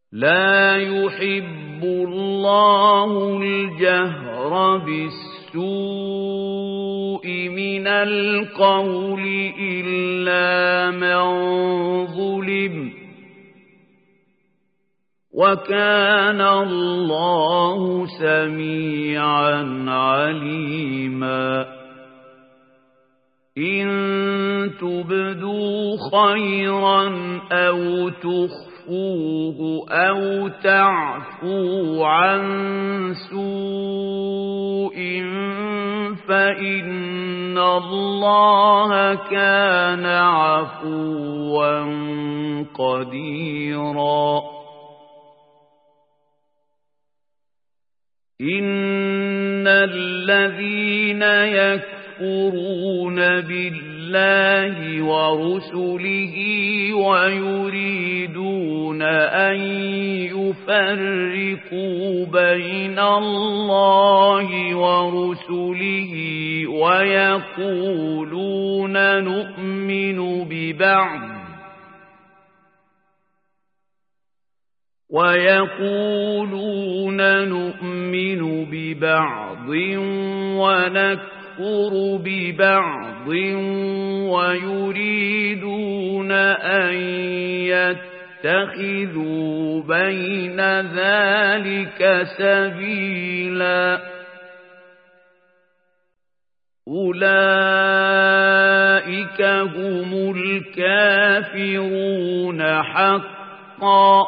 لا يحب الله الجهر بالسوء من القول إلا من ظلم وكان الله سميعا عليما إن تبدوا خيرا أو تخفوه أو تعفوا عن سوء فإن الله كان عفوا قديرا إن الذين يكفرون بالله ورسله ويريدون أن يفرقوا بين الله ورسله ويقولون نؤمن ببعض ونكفر ببعض ويريدون أن يتخذوا بين ذلك سبيلا أولئك هم الكافرون حقا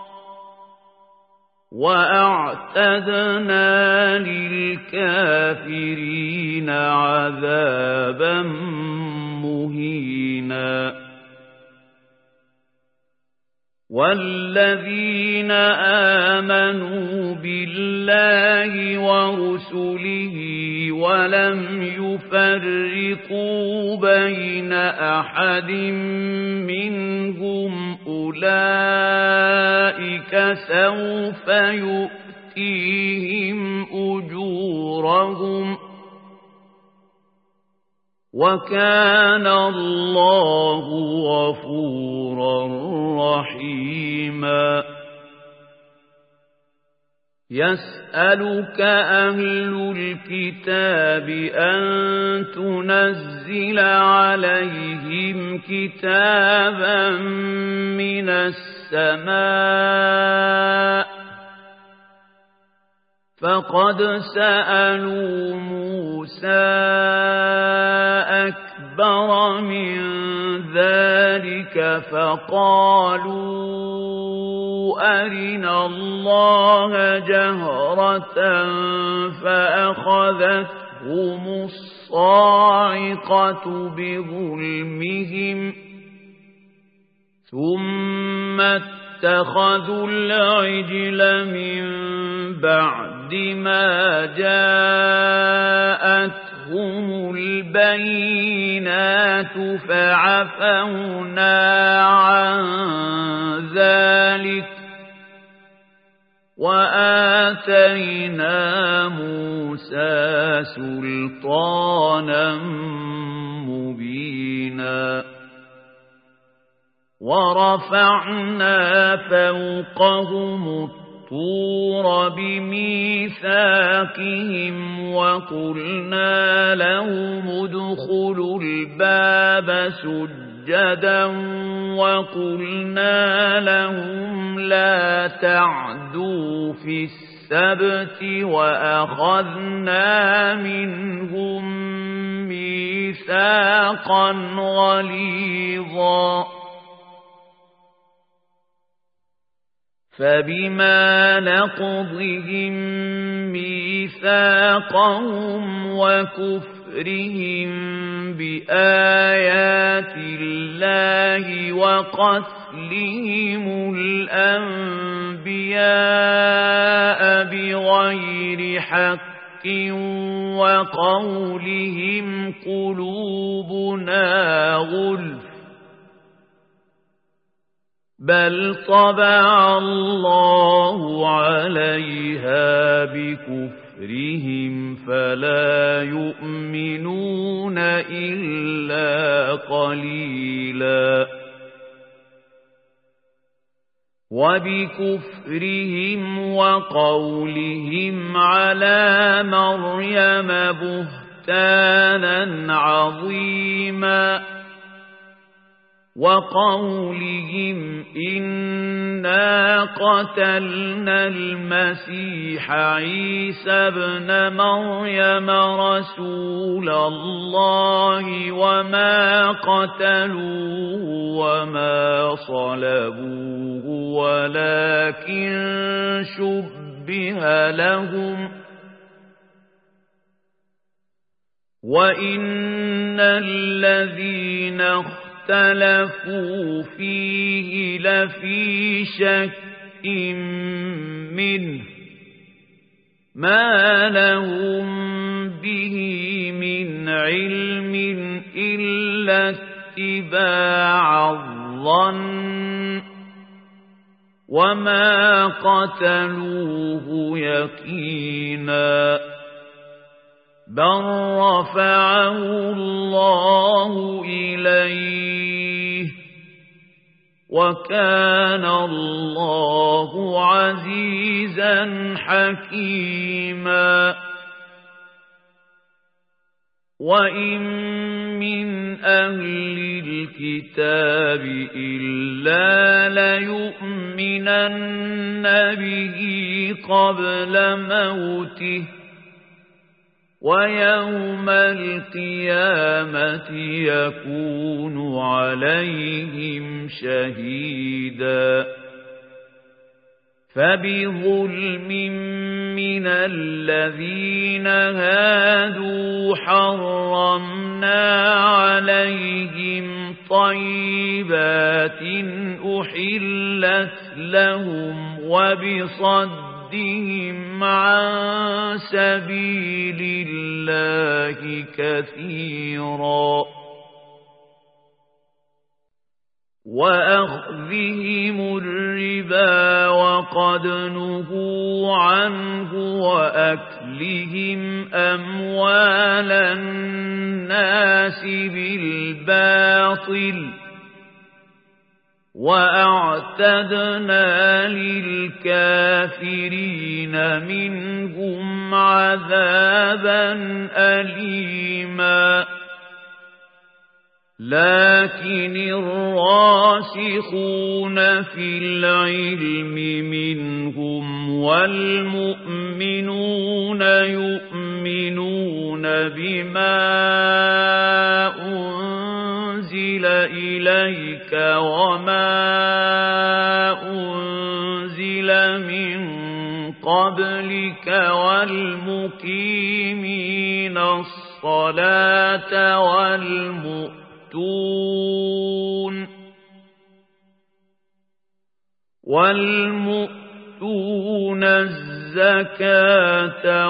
وأعتدنا للكافرين عذابا مهينا والذين آمنوا بالله ورسله ولم يفرقوا بين أحد منهم أولئك سوف يؤتيهم أجورهم وكان الله غفورا رحيما يسألك أهل الكتاب أن تنزل عليهم كتابا من السماء فقد سألوا موسى أكبر من ذلك فقالوا أرنا الله جهرة فأخذتهم الصاعقة بظلمهم ثم اتخذوا العجل من بعد ما جاءتهم البينات فعفونا عن ذلك وآتينا موسى سلطانا مبينا ورفعنا فوقهم الطور بميثاقهم وقلنا لهم ادخلوا الباب سجدا وقلنا لهم لا تعدوا في السبت وأخذنا منهم ميثاقا غليظا فبما نقضهم ميثاقهم وكفرهم بآيات الله وقتلهم الأنبياء بغير حق وقولهم قلوبنا غلف بل طبع الله عليها بكفرهم فلا يؤمنون إلا قليلا وبكفرهم وقولهم على مريم بهتانا عظيما وقولهم إنا قتلنا المسيح عيسى ابن مريم رسول الله وما قتلوه وما صلبوه ولكن شبه لهم وإن الذين اختلفوا فيه لفي شك منه ما لهم به من علم إلا اتباع الظن وما قتلوه يقينا بل رفعه الله إليه وكان الله عزيزا حكيما وإن من أهل الكتاب إلا ليؤمنن به قبل موته ويوم القيامة يكون عليهم شهيدا فبظلم من الذين هادوا حرمنا عليهم طيبات أحلت لهم وبصدهم عن سبيل الله كثيرا وأخذهم الربا وقد نهوا عنه وأكلهم أموال الناس بالباطل وأعتدنا للكافرين منهم عذابا أليما لكن الراسخون في العلم منهم والمؤمنون يؤمنون بما أنزل إليك وما أنزل من قبلك والمقيمين الصلاة والمؤتون الزكاة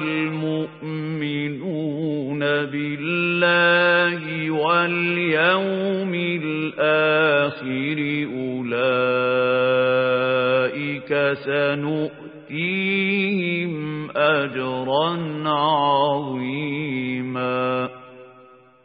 والمؤمنون بالله واليوم الآخر أولئك سنؤتيهم أجرا عظيما